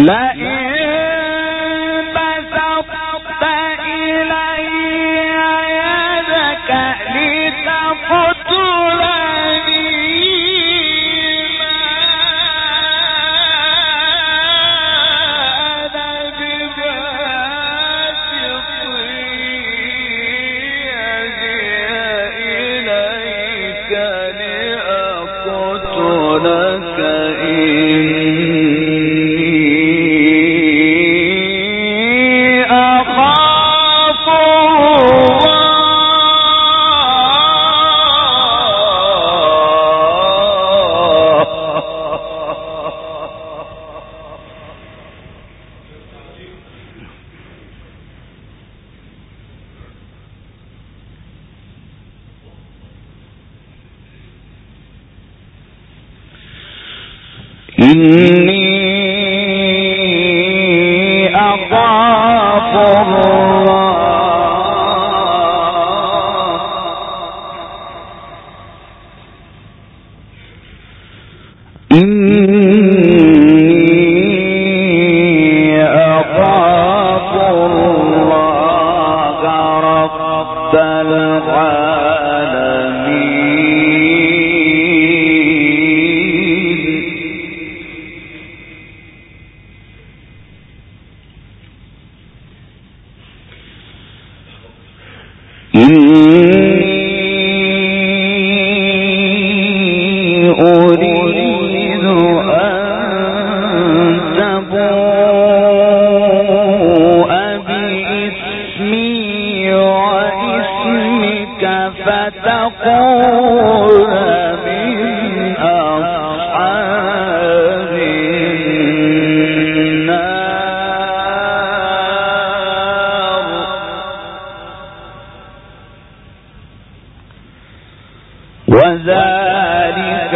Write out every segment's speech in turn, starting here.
وذلك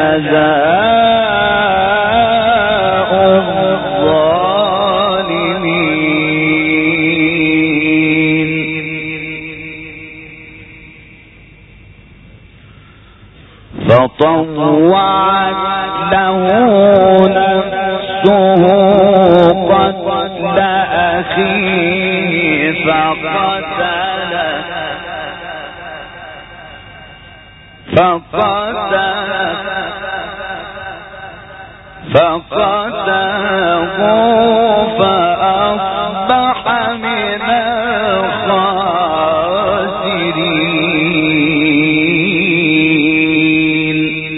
جزاء الظالمين فطوعت له نفسه قتل أخيه فقتله فأصبح من الخاسرين.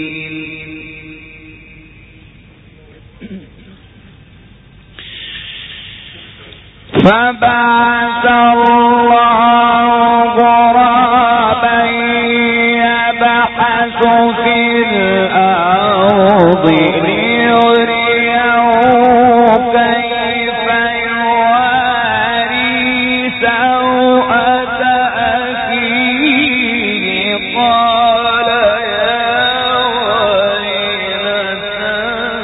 فبعث الله غرابا يبحث في الأرض ليريه كيف يواري سوءة أخيه قال يا ويلتى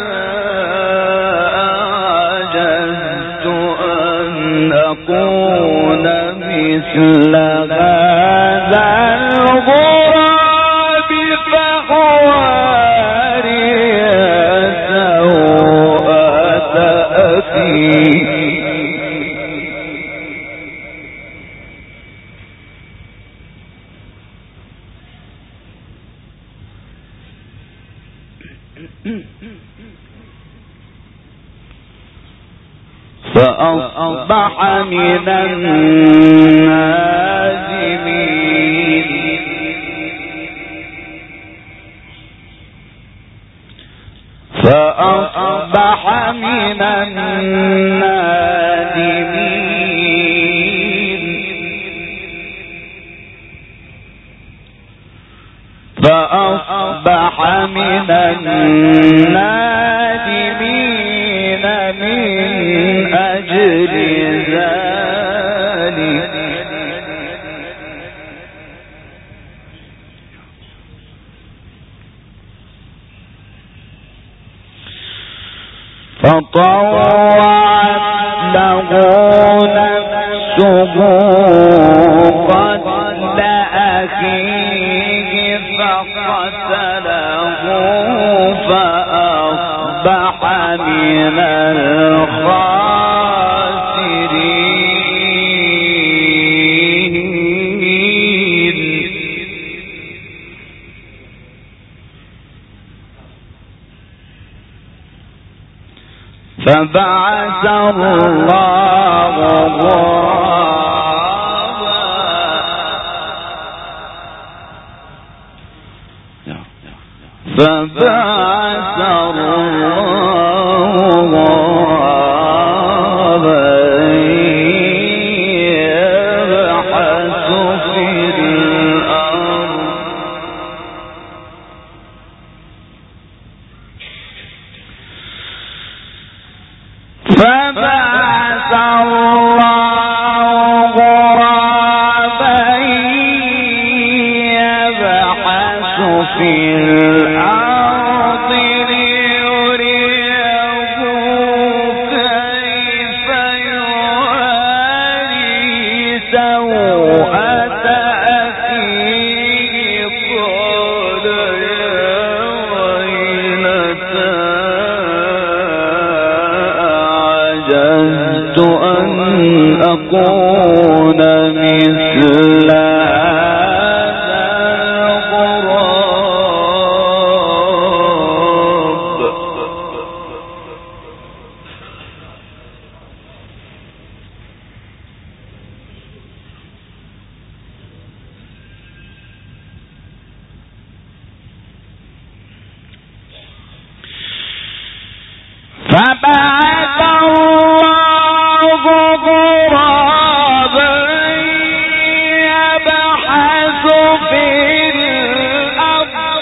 أعجزت أن أكون مثل هذا الغراب فأواري سوءة أخي. فأصبح من النادمين. فأصبح من النادمين. فأصبح من النادمين من أجل ذلك. فطوعت له نفسه قتل أخيه فقتله فأصبح من الخاسرين. فبعث الله أكون مثل هذا الغراب. فبعث الله غرابا يبحث في الأرض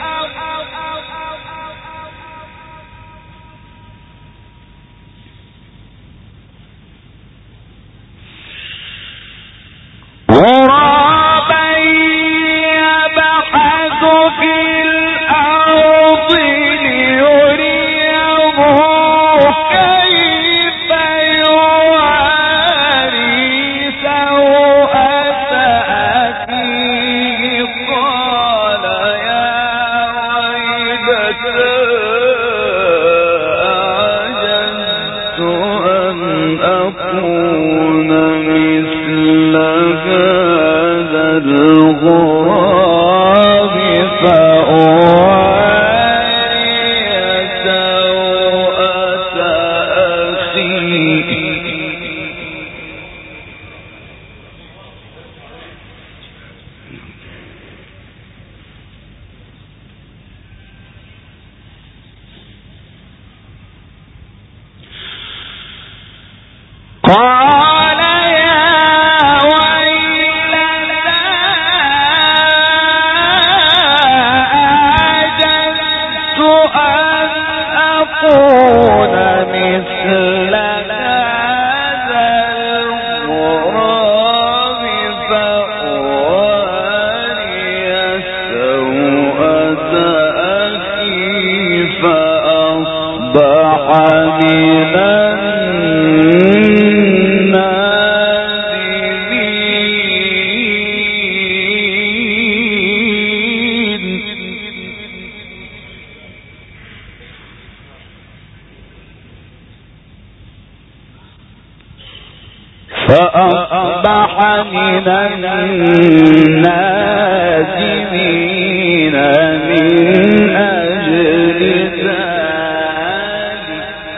الغراب فأواري سوءة أخي. قال أكون مثل هذا الغراب فأواري سوءة أخي فأصبح من فأصبح من النادمين من أجل ذلك.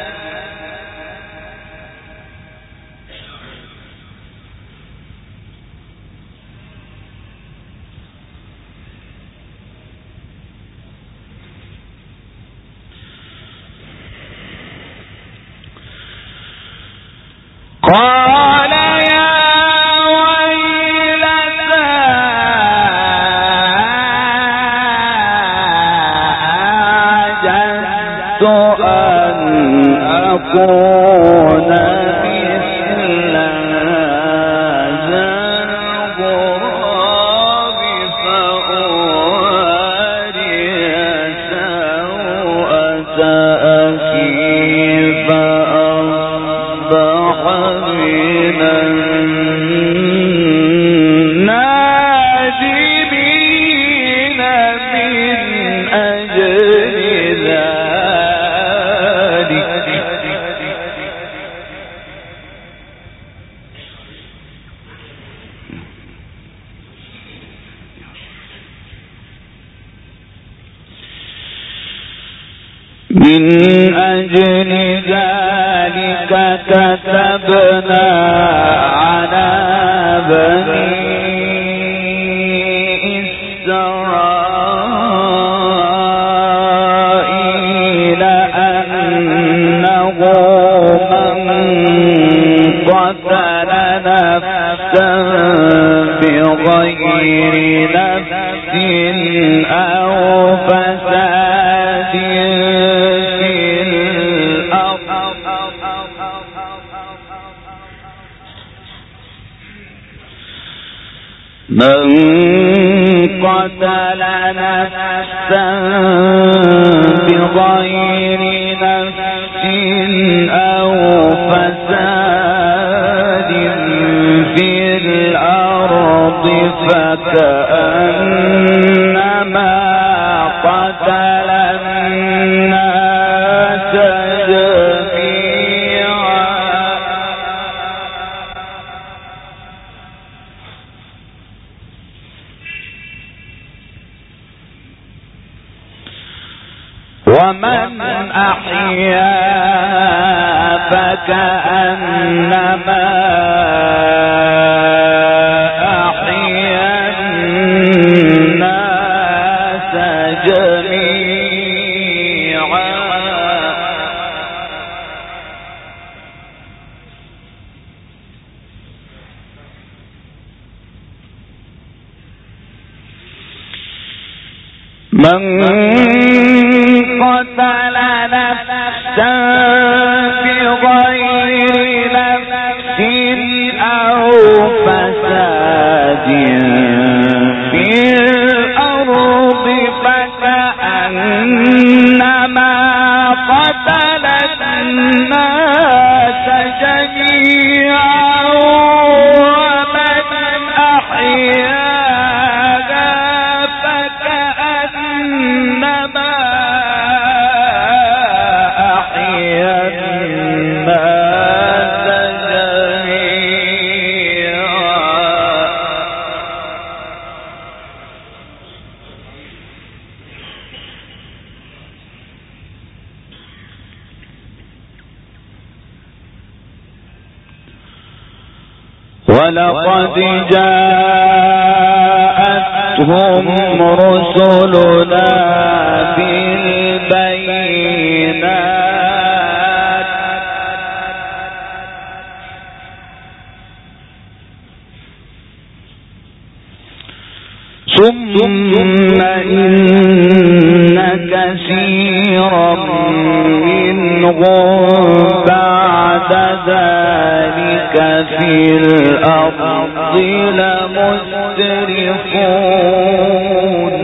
قال أكون مثل هذا الغراب فأواري سوءة أخي فأصبح من النادمين من أجل ذلك. من أجل ذلك كتبنا على بني إسرائيل أنه من قتل نفسا بغير نفس أو فساد من قتل نفسا بغير نفس أو فساد في الأرض فكأنما قتل الناس جميعا ومن أحيا فكأنما أحيا الناس جميعا من قتل نفسا بغير نفس أو فساد في الأرض فكأنما قتل الناس جميعا ومن أحياها فكأنما أحيا الناس جميعا ولقد جاءتهم رسلنا بالبينات ثم إن كثيرا منهم بعد ذلك في الأرض لمسرفون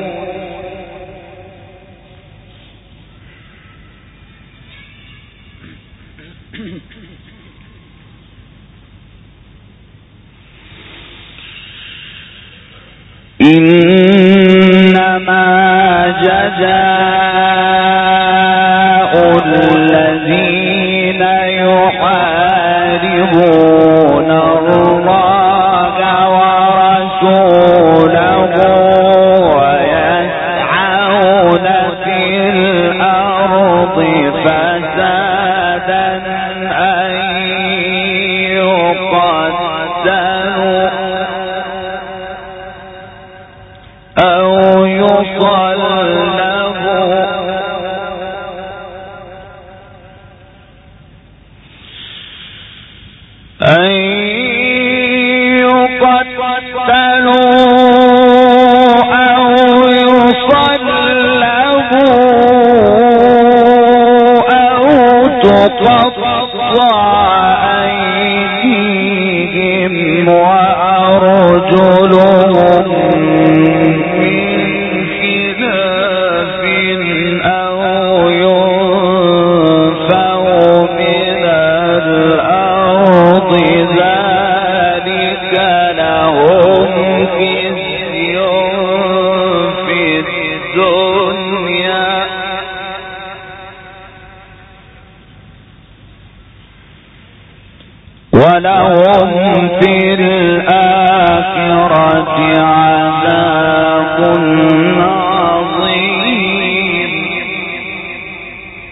إنما جزاء الذين يحاربون الله ورسوله ويسعون في الأرض فسادا أن يقتلوا أو يصلبوا أن يقتلوا أو يصلبوا أو تقطع أيديهم وأرجلهم ولهم في الآخرة عذاب عظيم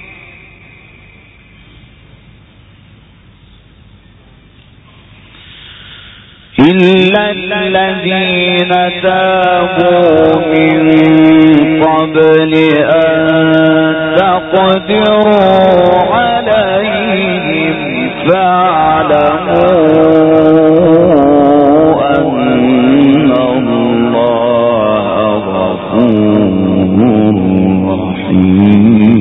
إلا الذين تابوا من قبل أن تقدروا عليهم فاعلموا أن الله غفور رحيم.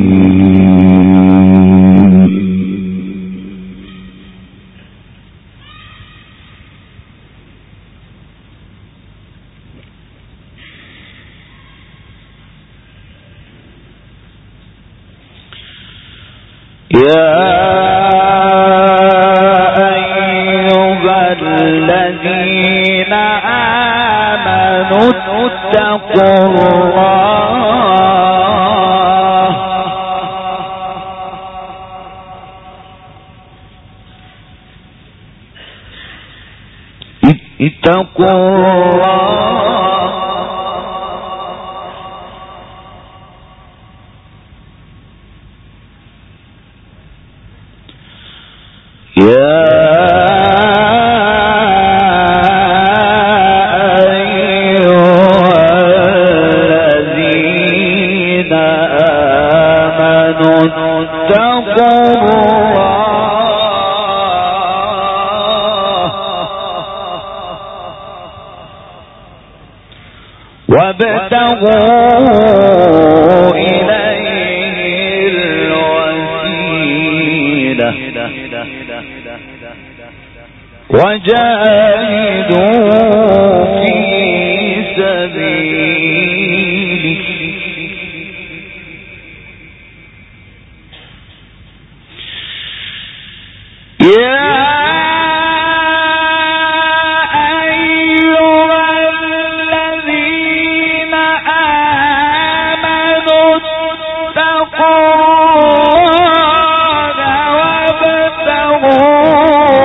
يا أيها الذين آمنوا اتقوا الله يا أيها الذين آمنوا اتقوا الله وابتغوا إليه الوسيلة وجاهدوا في سبيله يا أيها الذين آمنوا اتقوا الله وابتغوا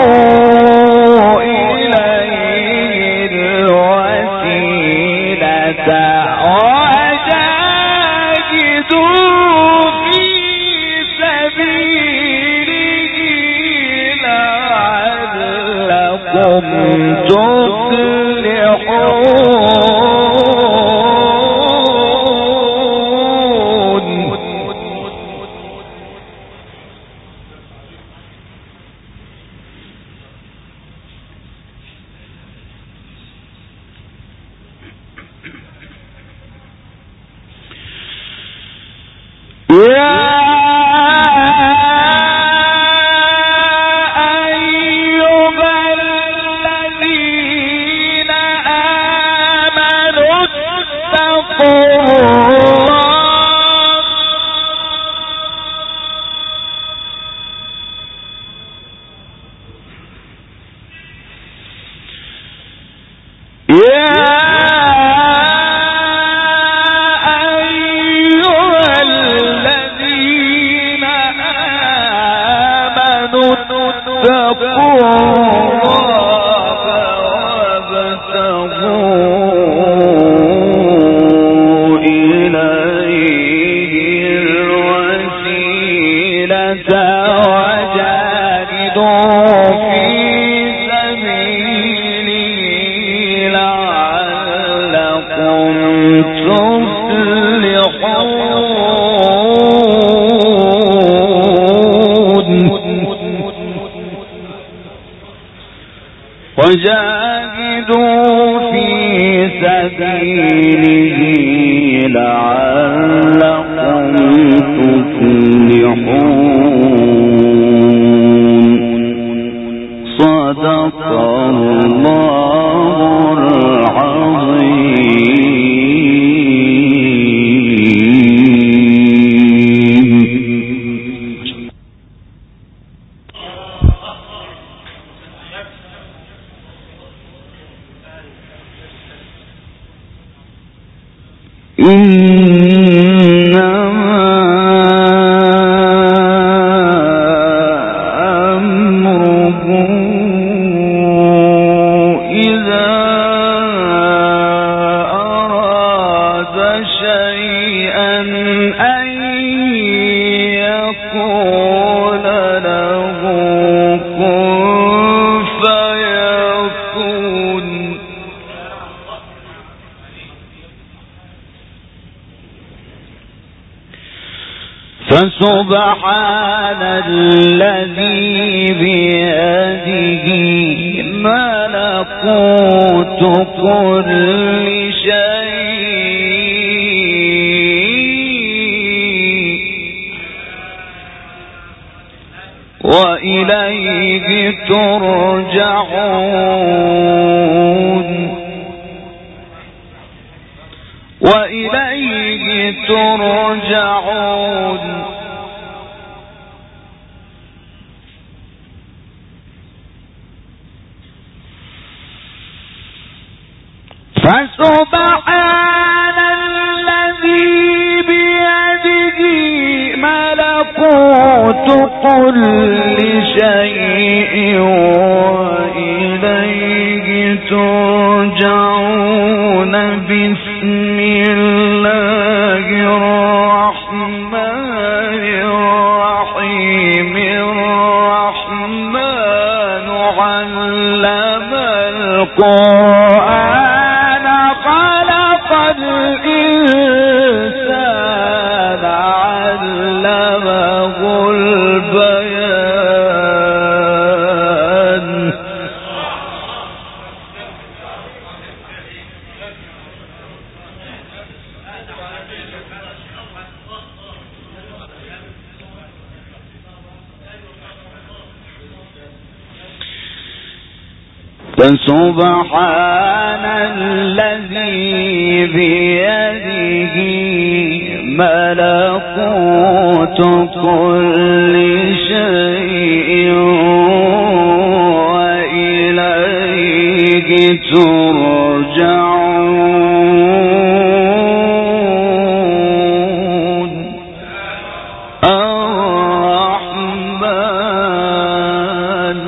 وجاهدوا في سبيله لعلكم تفلحون. صدق الله العظيم. يقول له كن فيكون فسبحان الذي بيده ملكوت كل شيء وإليه ترجعون وإليه ترجعون فسبحان الذي بيده ملكوت كل شيء وإليه ترجعون بسم الله الرحمن الرحيم الرحمن علم القرآن خلق الإنسان علمه البيان فسبحان الذي بيده ملكوت كل شيء وإليه ترجعون الرحمن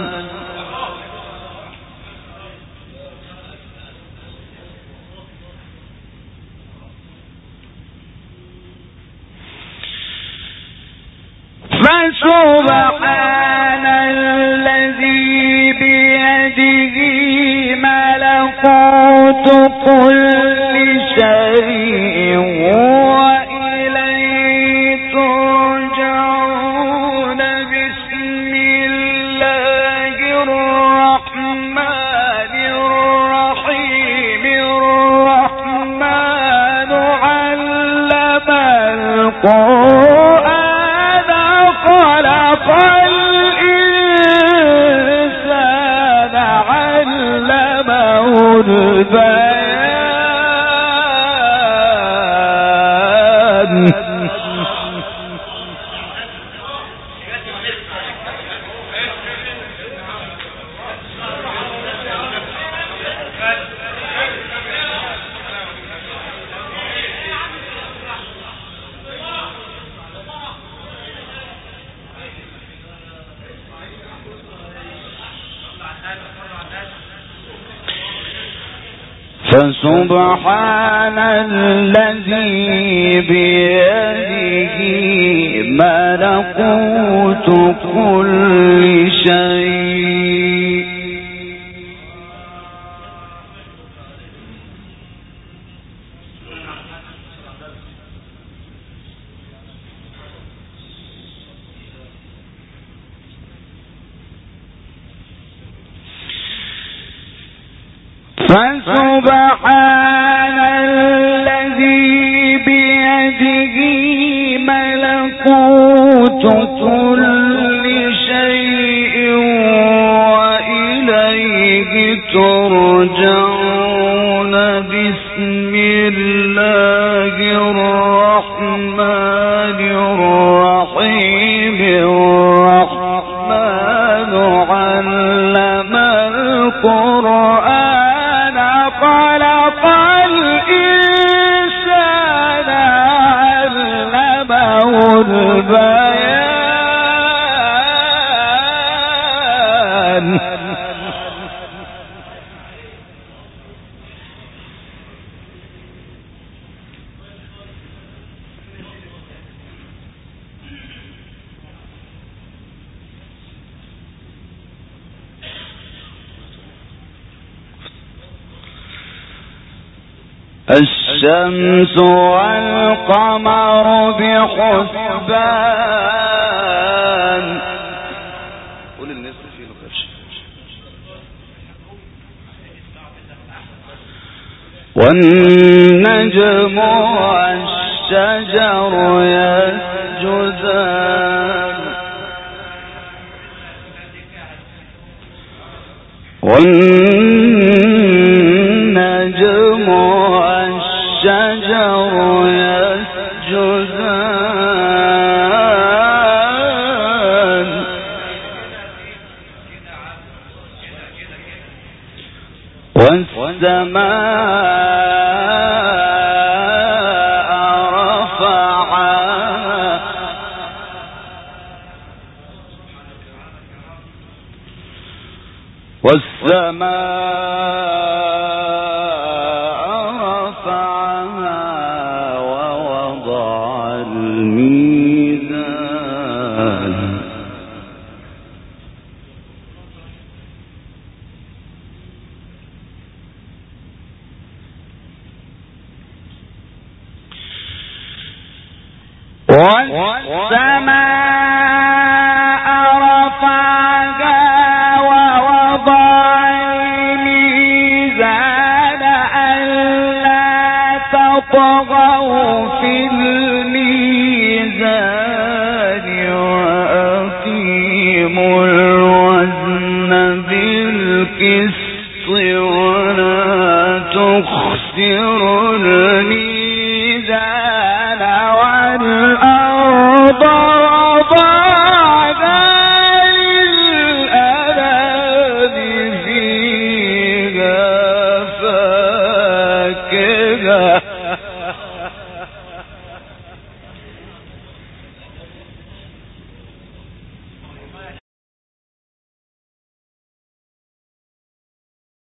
فسبحان الذي بيده ملكوت كل شيء وإليه ترجعون بسم الله الرحمن الرحيم الرحمن علم القرآن خلق الإنسان علمه البيان فسبحان الذي بيده ملكوت كل شيء فسبحان الذي بيده ملكوت كل شيء وإليه ترجعون بسم الله الرحمن الرحيم الرحمن علم القرآن خلق الإنسان علمه البيان الشمس والقمر بحسبان. قول الناس فيه نقرش. والنجم والشجر يسجدان. والنجم والشجر يسجدان. والسماء رفعها ووضع الميزان. والسماء رفعها ووضع الميزان ألا تطغوا في الميزان وأقيموا الوزن بالقسط ولا تخسروا الميزان